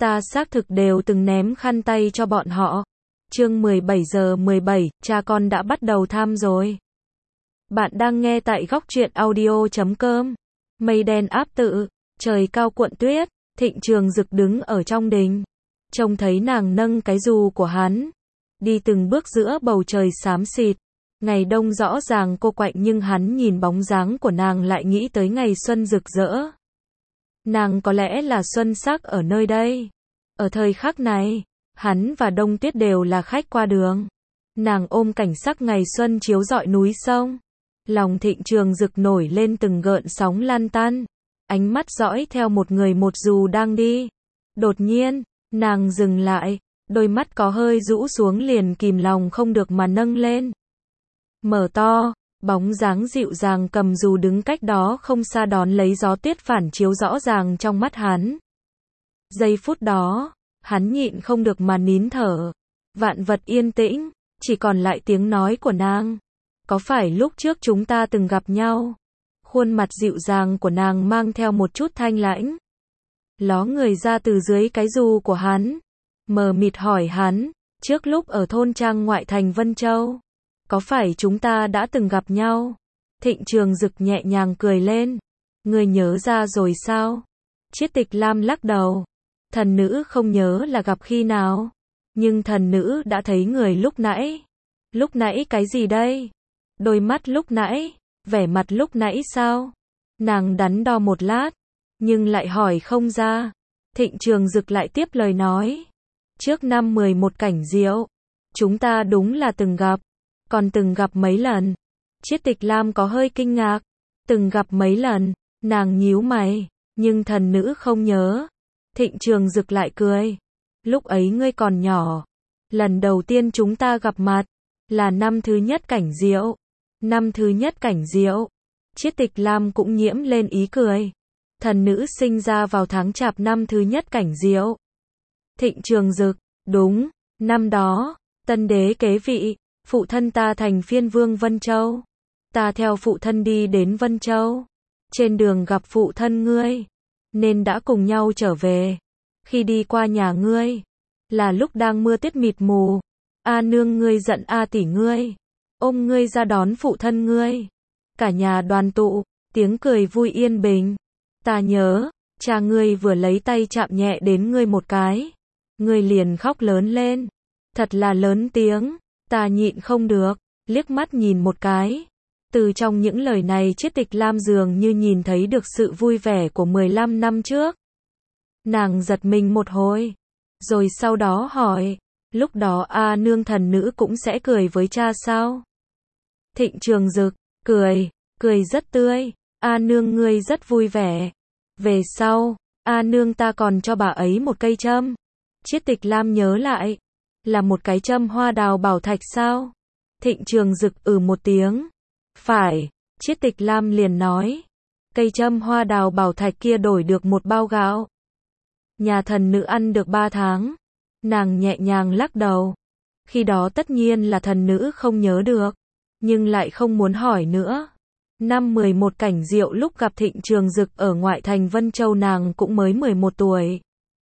Ta xác thực đều từng ném khăn tay cho bọn họ. Chương 17 giờ 17, cha con đã bắt đầu tham rồi. Bạn đang nghe tại góc truyện audio.com. Mây đen áp tự, trời cao cuộn tuyết, Thịnh Trường Dực đứng ở trong đình. Trông thấy nàng nâng cái dù của hắn, đi từng bước giữa bầu trời xám xịt. Ngày đông rõ ràng cô quạnh nhưng hắn nhìn bóng dáng của nàng lại nghĩ tới ngày xuân rực rỡ. Nàng có lẽ là xuân sắc ở nơi đây. Ở thời khắc này, hắn và Đông Tuyết đều là khách qua đường. Nàng ôm cảnh sắc ngày xuân chiếu rọi núi sông. Lòng Thịnh Trường Dực nổi lên từng gợn sóng lan tan. Ánh mắt dõi theo một người một dù đang đi. Đột nhiên, nàng dừng lại, đôi mắt có hơi rũ xuống liền kìm lòng không được mà nâng lên. Mở to, bóng dáng dịu dàng cầm dù đứng cách đó không xa đón lấy gió tuyết phản chiếu rõ ràng trong mắt hắn. Giây phút đó, hắn nhịn không được mà nín thở. Vạn vật yên tĩnh, chỉ còn lại tiếng nói của nàng. Có phải lúc trước chúng ta từng gặp nhau? Khuôn mặt dịu dàng của nàng mang theo một chút thanh lãnh. Ló người ra từ dưới cái dù của hắn. Mờ mịt hỏi hắn, trước lúc ở thôn trang ngoại thành Vân Châu. Có phải chúng ta đã từng gặp nhau? Thịnh Trường Dực nhẹ nhàng cười lên. Ngươi nhớ ra rồi sao? Chiết Tịch Lam lắc đầu. Thần nữ không nhớ là gặp khi nào. Nhưng thần nữ đã thấy người lúc nãy. Lúc nãy cái gì đây? Đôi mắt lúc nãy, vẻ mặt lúc nãy sao? Nàng đắn đo một lát, nhưng lại hỏi không ra. Thịnh Trường Dực lại tiếp lời nói. Trước năm 11 cảnh diệu, chúng ta đúng là từng gặp. Còn từng gặp mấy lần? Chiết Tịch Lam có hơi kinh ngạc. Từng gặp mấy lần? Nàng nhíu mày, nhưng thần nữ không nhớ. Thịnh Trường Dực lại cười. Lúc ấy ngươi còn nhỏ. Lần đầu tiên chúng ta gặp mặt, là năm thứ nhất cảnh diệu. Năm thứ nhất cảnh diệu. Chiết Tịch Lam cũng nhiễm lên ý cười. Thần nữ sinh ra vào tháng Chạp năm thứ nhất cảnh diệu. Thịnh Trường Dực, đúng, năm đó, tân đế kế vị, phụ thân ta thành phiên vương Vân Châu. Ta theo phụ thân đi đến Vân Châu. Trên đường gặp phụ thân ngươi, nên đã cùng nhau trở về. Khi đi qua nhà ngươi, là lúc đang mưa tuyết mịt mù. A nương ngươi giận A tỷ ngươi, ôm ngươi ra đón phụ thân ngươi. Cả nhà đoàn tụ, tiếng cười vui yên bình. Ta nhớ, cha ngươi vừa lấy tay chạm nhẹ đến ngươi một cái. Ngươi liền khóc lớn lên. Thật là lớn tiếng, ta nhịn không được, liếc mắt nhìn một cái. Từ trong những lời này Chiết Tịch Lam dường như nhìn thấy được sự vui vẻ của 15 năm trước. Nàng giật mình một hồi, rồi sau đó hỏi, lúc đó A nương thần nữ cũng sẽ cười với cha sao? Thịnh Trường Dực, cười rất tươi, A nương ngươi rất vui vẻ. Về sau, A nương ta còn cho bà ấy một cây châm. Chiết Tịch Lam nhớ lại, là một cái châm hoa đào bảo thạch sao? Thịnh Trường Dực một tiếng. Phải, Chiết Tịch Lam liền nói. Cây châm hoa đào bảo thạch kia đổi được một bao gạo. Nhà thần nữ ăn được 3 tháng. Nàng nhẹ nhàng lắc đầu. Khi đó tất nhiên là thần nữ không nhớ được, nhưng lại không muốn hỏi nữa. Năm 11 cảnh diệu lúc gặp Thịnh Trường Dực ở ngoại thành Vân Châu nàng cũng mới 11 tuổi.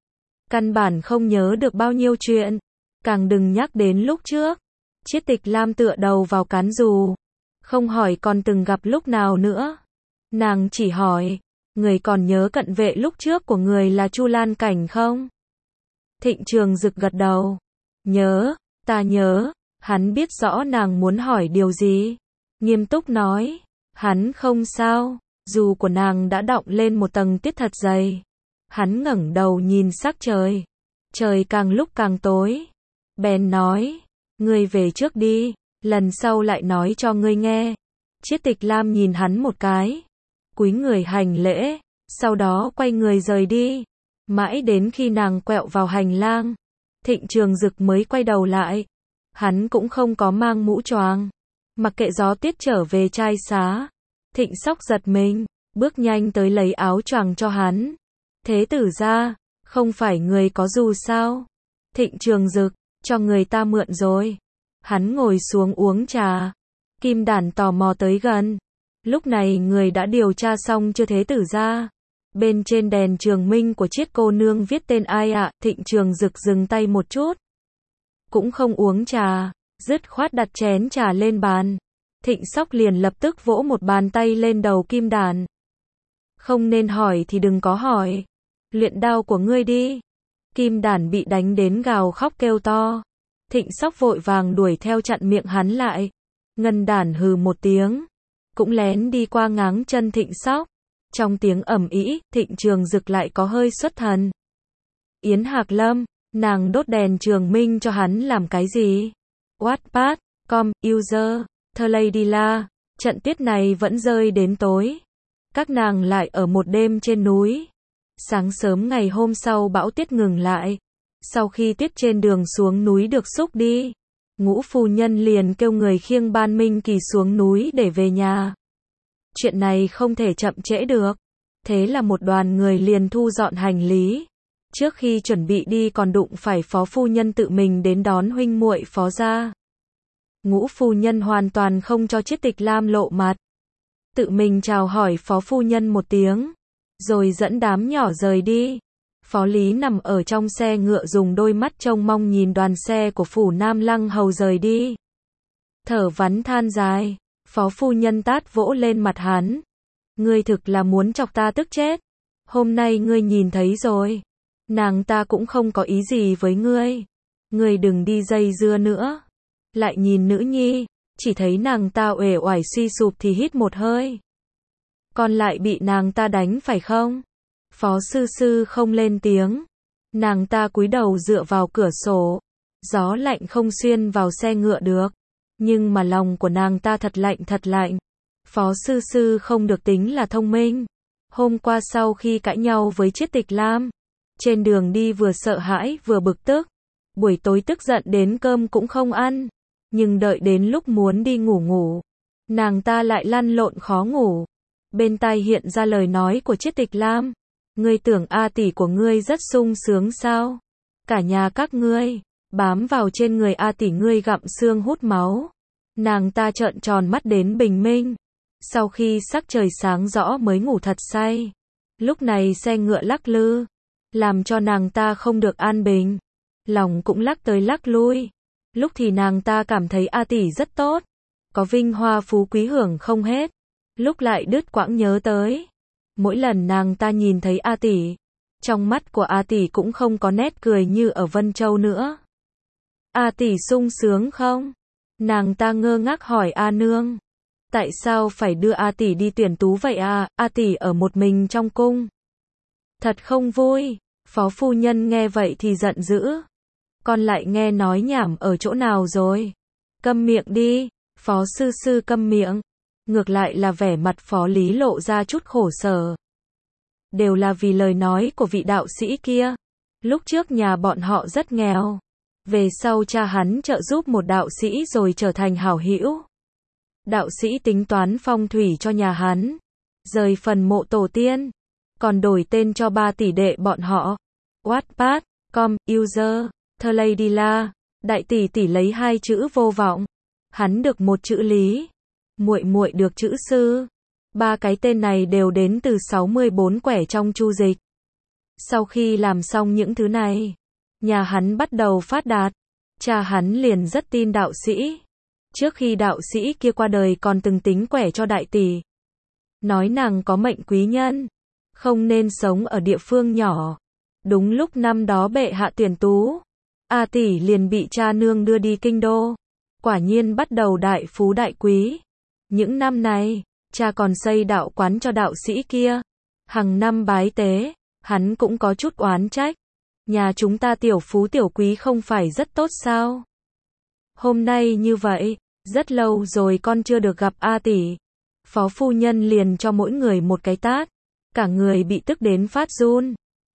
Căn bản không nhớ được bao nhiêu chuyện, càng đừng nhắc đến lúc trước. Chiết Tịch Lam tựa đầu vào cán dù, không hỏi còn từng gặp lúc nào nữa. Nàng chỉ hỏi, người còn nhớ cận vệ lúc trước của người là Chu Lan Cảnh không? Thịnh Trường Dực gật đầu. Nhớ, ta nhớ. Hắn biết rõ nàng muốn hỏi điều gì. Nghiêm túc nói, hắn không sao. Dù của nàng đã đọng lên một tầng tuyết thật dày. Hắn ngẩng đầu nhìn sắc trời. Trời càng lúc càng tối. Bèn nói, ngươi về trước đi, lần sau lại nói cho ngươi nghe. Chiết Tịch Lam nhìn hắn một cái, cúi người hành lễ, sau đó quay người rời đi. Mãi đến khi nàng quẹo vào hành lang, Thịnh Trường Dực mới quay đầu lại. Hắn cũng không có mang mũ choàng, mặc kệ gió tuyết trở về trai xá. Thịnh Sóc giật mình, bước nhanh tới lấy áo choàng cho hắn. Thế tử gia, không phải người có dù sao? Thịnh Trường Dực, cho người ta mượn rồi. Hắn ngồi xuống uống trà. Kim Đản tò mò tới gần. Lúc này người đã điều tra xong chưa thế tử gia? Bên trên đèn trường minh của Chiết cô nương viết tên ai ạ? Thịnh Trường Dực dừng tay một chút. Cũng không uống trà, dứt khoát đặt chén trà lên bàn. Thịnh Sóc liền lập tức vỗ một bàn tay lên đầu Kim Đản. Không nên hỏi thì đừng có hỏi. Luyện đao của ngươi đi. Kim Đản bị đánh đến gào khóc kêu to. Thịnh Sóc vội vàng đuổi theo chặn miệng hắn lại. Ngân Đản hừ một tiếng, cũng lén đi qua ngáng chân Thịnh Sóc. Trong tiếng ầm ĩ, Thịnh Trường Dực lại có hơi xuất thần. Yến Hạc Lâm, nàng đốt đèn trường minh cho hắn làm cái gì? Wattpad, com, user, The Lady La, trận tiết này vẫn rơi đến tối. Các nàng lại ở một đêm trên núi. Sáng sớm ngày hôm sau bão tuyết ngừng lại. Sau khi tuyết trên đường xuống núi được xúc đi, Ngũ phu nhân liền kêu người khiêng Ban Minh Kỳ xuống núi để về nhà. Chuyện này không thể chậm trễ được. Thế là một đoàn người liền thu dọn hành lý. Trước khi chuẩn bị đi còn đụng phải phó phu nhân tự mình đến đón huynh muội phó gia. Ngũ phu nhân hoàn toàn không cho Chiết Tịch Lam lộ mặt. Tự mình chào hỏi phó phu nhân một tiếng, rồi dẫn đám nhỏ rời đi. Phó Lý nằm ở trong xe ngựa dùng đôi mắt trông mong nhìn đoàn xe của phủ Nam Lăng Hầu rời đi. Thở vắn than dài, phó phu nhân tát vỗ lên mặt hắn. Ngươi thực là muốn chọc ta tức chết. Hôm nay ngươi nhìn thấy rồi. Nàng ta cũng không có ý gì với ngươi. Ngươi đừng đi dây dưa nữa. Lại nhìn nữ nhi, chỉ thấy nàng ta uể oải suy sụp thì hít một hơi. Còn lại bị nàng ta đánh phải không? Phó sư sư không lên tiếng. Nàng ta cúi đầu dựa vào cửa sổ. Gió lạnh không xuyên vào xe ngựa được. Nhưng mà lòng của nàng ta thật lạnh thật lạnh. Phó sư sư không được tính là thông minh. Hôm qua sau khi cãi nhau với Chiết Tịch Lam, trên đường đi vừa sợ hãi vừa bực tức. Buổi tối tức giận đến cơm cũng không ăn. Nhưng đợi đến lúc muốn đi ngủ, nàng ta lại lăn lộn khó ngủ. Bên tai hiện ra lời nói của Chiết Tịch Lam. Ngươi tưởng A tỷ của ngươi rất sung sướng sao? Cả nhà các ngươi bám vào trên người A tỷ ngươi gặm xương hút máu. Nàng ta trợn tròn mắt đến bình minh. Sau khi sắc trời sáng rõ mới ngủ thật say. Lúc này xe ngựa lắc lư, làm cho nàng ta không được an bình. Lòng cũng lắc tới lắc lui. Lúc thì nàng ta cảm thấy A tỷ rất tốt, có vinh hoa phú quý hưởng không hết. Lúc lại đứt quãng nhớ tới. Mỗi lần nàng ta nhìn thấy A tỷ, trong mắt của A tỷ cũng không có nét cười như ở Vân Châu nữa. A tỷ sung sướng không? Nàng ta ngơ ngác hỏi A nương. Tại sao phải đưa A tỷ đi tuyển tú vậy à? A tỷ ở một mình trong cung. Thật không vui. Phó phu nhân nghe vậy thì giận dữ. Con lại nghe nói nhảm ở chỗ nào rồi? Câm miệng đi. Phó sư sư câm miệng. Ngược lại là vẻ mặt Phó Lý lộ ra chút khổ sở. Đều là vì lời nói của vị đạo sĩ kia. Lúc trước nhà bọn họ rất nghèo. Về sau cha hắn trợ giúp một đạo sĩ rồi trở thành hảo hữu. Đạo sĩ tính toán phong thủy cho nhà hắn. Rời phần mộ tổ tiên. Còn đổi tên cho 3 tỷ đệ bọn họ. Wattpad, com, user, The Lady La. Đại tỷ tỷ lấy 2 chữ vô vọng. Hắn được 1 chữ Lý. Muội muội được chữ Sư. 3 cái tên này đều đến từ 64 quẻ trong chu dịch. Sau khi làm xong những thứ này, nhà hắn bắt đầu phát đạt. Cha hắn liền rất tin đạo sĩ. Trước khi đạo sĩ kia qua đời còn từng tính quẻ cho đại tỷ. Nói nàng có mệnh quý nhân, không nên sống ở địa phương nhỏ. Đúng lúc năm đó bệ hạ tuyển tú, A tỷ liền bị cha nương đưa đi kinh đô. Quả nhiên bắt đầu đại phú đại quý. Những năm này, cha còn xây đạo quán cho đạo sĩ kia. Hằng năm bái tế, hắn cũng có chút oán trách. Nhà chúng ta tiểu phú tiểu quý không phải rất tốt sao? Hôm nay như vậy, rất lâu rồi con chưa được gặp A tỷ. Phó phu nhân liền cho mỗi người một cái tát. Cả người bị tức đến phát run.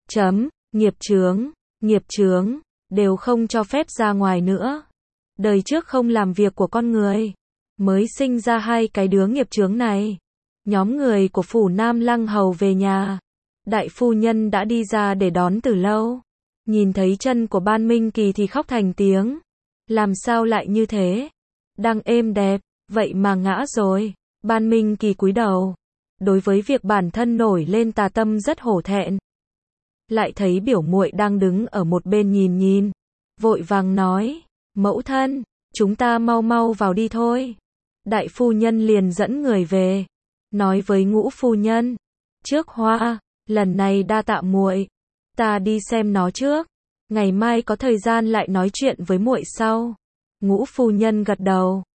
Nghiệp chướng, đều không cho phép ra ngoài nữa. Đời trước không làm việc của con người, mới sinh ra 2 cái đứa nghiệp chướng này. Nhóm người của phủ Nam Lăng Hầu về nhà. Đại phu nhân đã đi ra để đón từ lâu. Nhìn thấy chân của Ban Minh Kỳ thì khóc thành tiếng. Làm sao lại như thế? Đang êm đẹp, vậy mà ngã rồi. Ban Minh Kỳ cúi đầu. đối với việc bản thân nổi lên tà tâm rất hổ thẹn. Lại thấy biểu muội đang đứng ở một bên nhìn, vội vàng nói, mẫu thân, chúng ta mau mau vào đi thôi. Đại phu nhân liền dẫn người về, nói với Ngũ phu nhân, trước Hoa, lần này đa tạ muội, ta đi xem nó trước, ngày mai có thời gian lại nói chuyện với muội sau. Ngũ phu nhân gật đầu,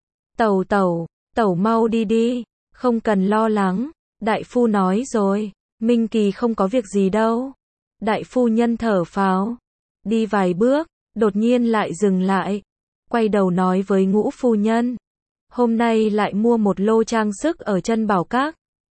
tẩu mau đi đi, không cần lo lắng, đại phu nói rồi, Minh Kỳ không có việc gì đâu. Đại phu nhân thở phào, đi vài bước, đột nhiên lại dừng lại, quay đầu nói với Ngũ phu nhân, hôm nay lại mua một lô trang sức ở Trân Bảo Các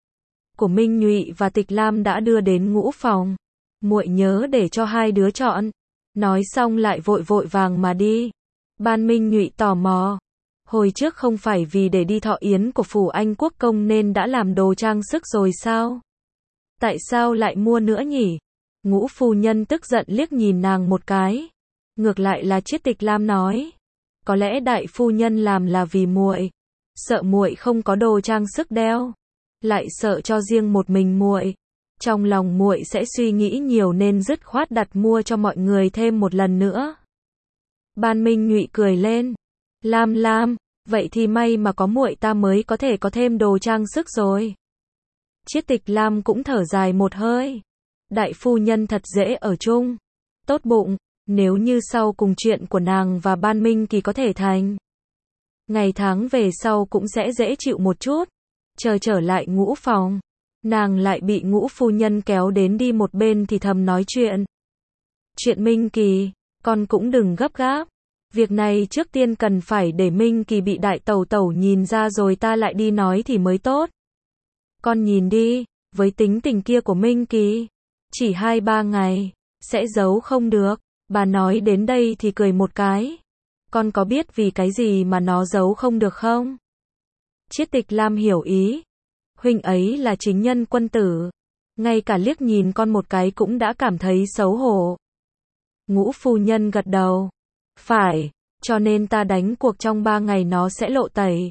của Minh Nhụy và Tịch Lam đã đưa đến Ngũ phòng, muội nhớ để cho hai đứa chọn. Nói xong lại vội vàng mà đi. Ban Minh Nhụy tò mò, hồi trước không phải vì để đi thọ yến của phủ Anh Quốc công nên đã làm đồ trang sức rồi sao? Tại sao lại mua nữa nhỉ? Ngũ phu nhân tức giận liếc nhìn nàng một cái. Ngược lại là Triết Tịch Lam nói, có lẽ đại phu nhân làm là vì muội, sợ muội không có đồ trang sức đeo, lại sợ cho riêng một mình muội, trong lòng muội sẽ suy nghĩ nhiều nên dứt khoát đặt mua cho mọi người thêm một lần nữa. Ban Minh Nhụy cười lên, Lam, vậy thì may mà có muội ta mới có thể có thêm đồ trang sức rồi. Triết Tịch Lam cũng thở dài một hơi, đại phu nhân thật dễ ở chung, tốt bụng, nếu như sau cùng chuyện của nàng và Ban Minh Kỳ có thể thành, ngày tháng về sau cũng sẽ dễ chịu một chút. Chờ trở lại Ngũ phòng, nàng lại bị Ngũ phu nhân kéo đến đi một bên thì thầm nói chuyện. Chuyện Minh Kỳ, con cũng đừng gấp gáp, việc này trước tiên cần phải để Minh Kỳ bị đại tẩu nhìn ra rồi ta lại đi nói thì mới tốt. Con nhìn đi, với tính tình kia của Minh Kỳ, chỉ 2-3 ngày, sẽ giấu không được. Bà nói đến đây thì cười một cái. Con có biết vì cái gì mà nó giấu không được không? Triết Tịch Lam hiểu ý. Huynh ấy là chính nhân quân tử, ngay cả liếc nhìn con một cái cũng đã cảm thấy xấu hổ. Ngũ phu nhân gật đầu. Phải, cho nên ta đánh cuộc trong 3 ngày nó sẽ lộ tẩy.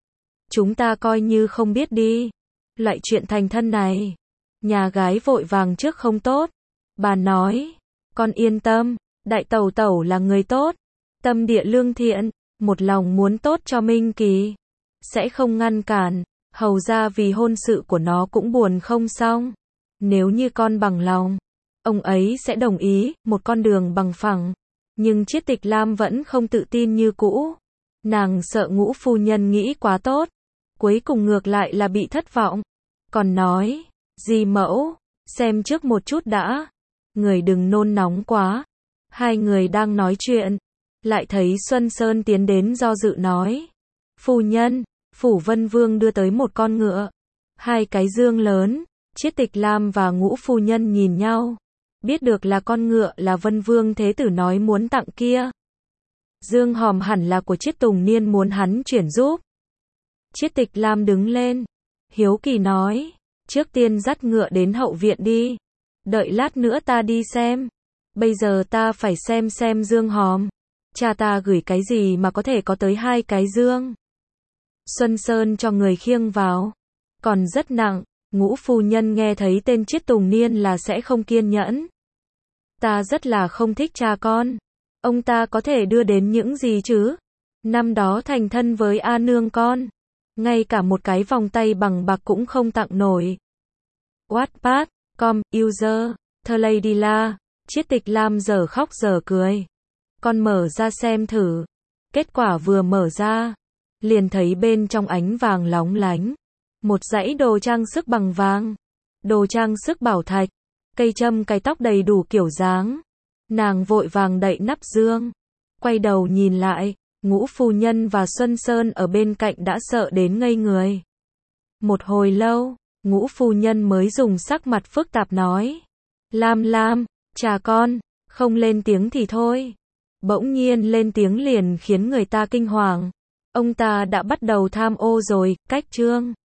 Chúng ta coi như không biết đi. Loại chuyện thành thân này, nhà gái vội vàng trước không tốt. Bà nói, con yên tâm, đại tẩu là người tốt, tâm địa lương thiện, một lòng muốn tốt cho Minh Kỳ, sẽ không ngăn cản. Hầu ra vì hôn sự của nó cũng buồn không xong. Nếu như con bằng lòng, ông ấy sẽ đồng ý, một con đường bằng phẳng. Nhưng Triết Tịch Lam vẫn không tự tin như cũ. Nàng sợ Ngũ phu nhân nghĩ quá tốt, cuối cùng ngược lại là bị thất vọng. Còn nói, dì mẫu, xem trước một chút đã. Người đừng nôn nóng quá. Hai người đang nói chuyện, lại thấy Xuân Sơn tiến đến do dự nói. Phu nhân, Phủ Vân Vương đưa tới một con ngựa, 2 cái dương lớn. Triết Tịch Lam và Ngũ phu nhân nhìn nhau, biết được là con ngựa là Vân Vương Thế Tử nói muốn tặng kia. Dương hòm hẳn là của Triết Tùng Niên muốn hắn chuyển giúp. Triết Tịch Lam đứng lên, hiếu kỳ nói, trước tiên dắt ngựa đến hậu viện đi, đợi lát nữa ta đi xem. Bây giờ ta phải xem dương hòm, cha ta gửi cái gì mà có thể có tới 2 cái dương. Xuân Sơn cho người khiêng vào, còn rất nặng. Ngũ phu nhân nghe thấy tên Triết Tùng Niên là sẽ không kiên nhẫn. Ta rất là không thích cha con. Ông ta có thể đưa đến những gì chứ? Năm đó thành thân với A Nương con, ngay cả một cái vòng tay bằng bạc cũng không tặng nổi. Wattpad.com, user, The Lady La. Triết Tịch Lam giờ khóc giờ cười. Con mở ra xem thử. Kết quả vừa mở ra, liền thấy bên trong ánh vàng lóng lánh. Một dãy đồ trang sức bằng vàng, đồ trang sức bảo thạch, cây châm cái tóc đầy đủ kiểu dáng. Nàng vội vàng đậy nắp dương, quay đầu nhìn lại, Ngũ phu nhân và Xuân Sơn ở bên cạnh đã sợ đến ngây người. Một hồi lâu, Ngũ phu nhân mới dùng sắc mặt phức tạp nói, Lam, cha con, không lên tiếng thì thôi. Bỗng nhiên lên tiếng liền khiến người ta kinh hoàng. Ông ta đã bắt đầu tham ô rồi. Cách chương